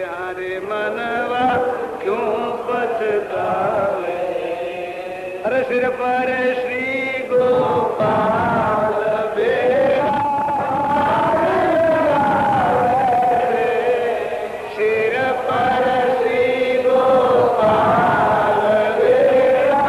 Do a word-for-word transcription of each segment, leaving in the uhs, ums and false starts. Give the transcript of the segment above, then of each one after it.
हरे मनवा क्यों पछतावे, अरे सिर पर श्री गोपाल बेरा सिर पर श्री गोपाल बेरा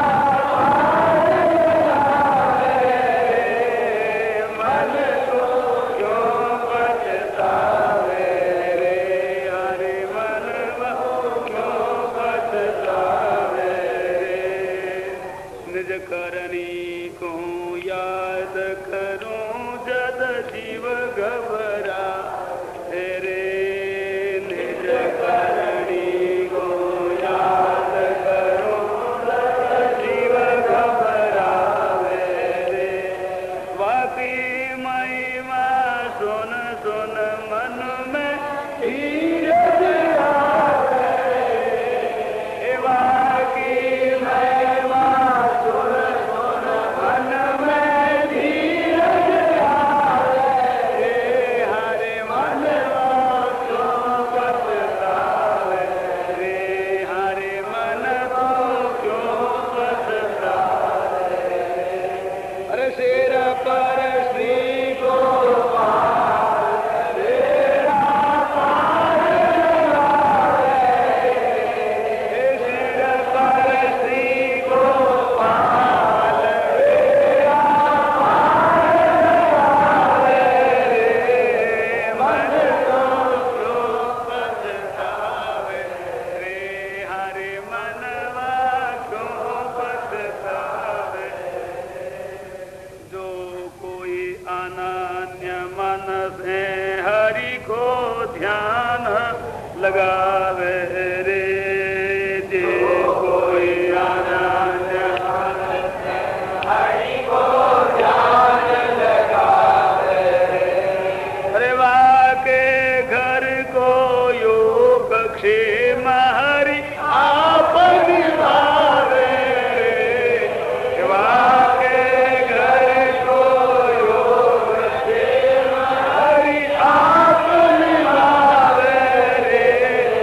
मन को क्यों पछतावे रे, हरे मनवा क्यों पछतावे रे। निज करनी को याद करूं जद जीव घबरा तेरे, निज करनी को याद करूं जद जीव घबरावे रे। वाकी महिमा सुन सुन मन में धीरज आवे, वाकी महिमा सुन सुन मन में धीरज आवे, हरे मनवा क्यों पछतावे रे, हरे मनवा क्यों पछतावे। अरे सिर पर श्री गोपाल बेरा पार लगावे, सिर पर श्री गोपाल बेरा पार लगावे रे, मन को क्यों पछतावे रे, हरे मनवा क्यों पछतावे। जो कोई अनन्य मन से हरि को ध्यान लगावे रे, जो कोई अनन्य मन से हरि को ध्यान लगावे रे, अरे वाके घर को योग क्षेम हरि आप निभावे रे, वाके घर को योग क्षेम हरि आप निभावे रे,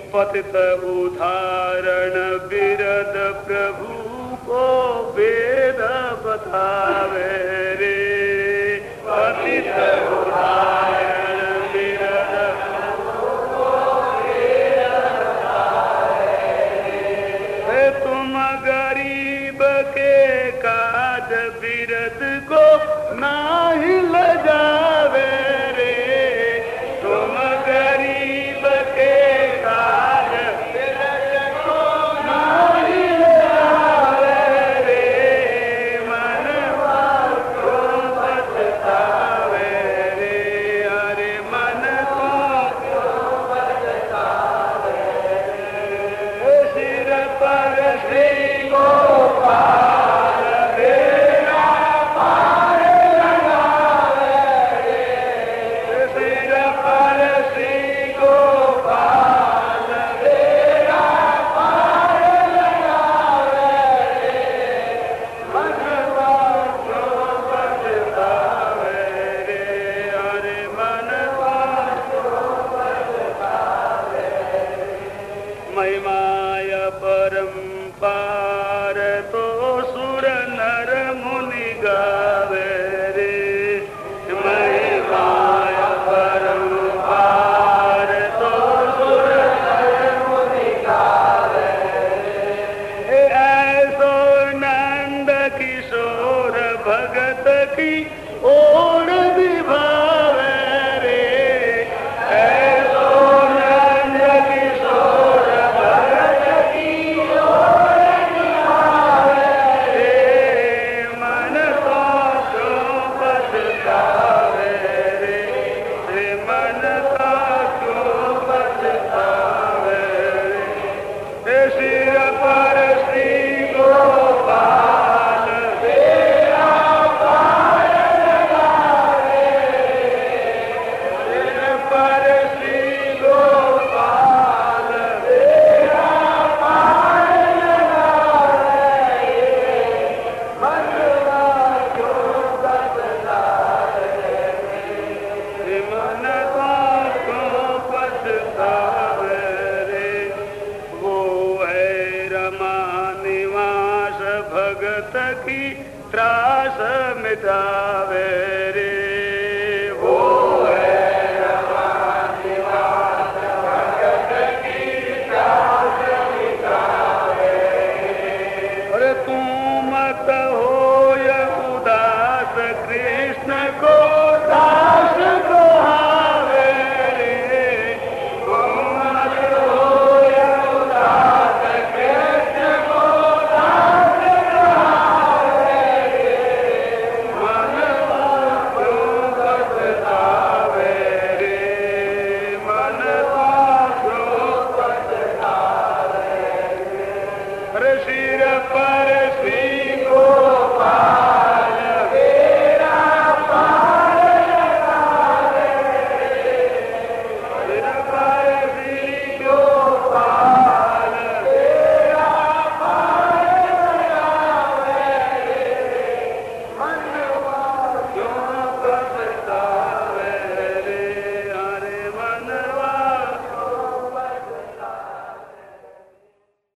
पतित उदाहरण बिरद प्रभु को वेद बतावे रे। पतित उदाहरण बिरद प्रभु को वेद बतावे रे। तुम गरीब के काज बिरद को नाही लजावे रे। तुम गरीब के काज बिरद को नाही लजावे रे। मनवा को पछतावे रे। अरे मन को पछतावे रे। सिर पर श्री गोपाल बेड़ा पार लगावे रे। सिर पर श्री गोपाल बेड़ा पार लगावे रे। मनवा को पछतावे रे। अरे मनवा को पछतावे रे। महिमाय परम्पार तो सुर नर मुनि गावे रे। महिमाय परम्पार तो सुर नर मुनि गावे रे। ऐसो नंद किशोर भगत की ओर निभावे रे। ऐसो नंद किशोर भगत की ओर निभावे रे। मन तो क्यों पछतावे रे। रे मन तो क्यों पछतावे रे। सिर पर श्री गोपाल बेड़ा पार लगावे रे। सिर पर श्री गोपाल बेड़ा पार लगावे रे। मनवा क्यों पछतावे रे। मन को क्यों पछतावे रे। वो है रमा निवास भगत की त्रास मिटावे रे।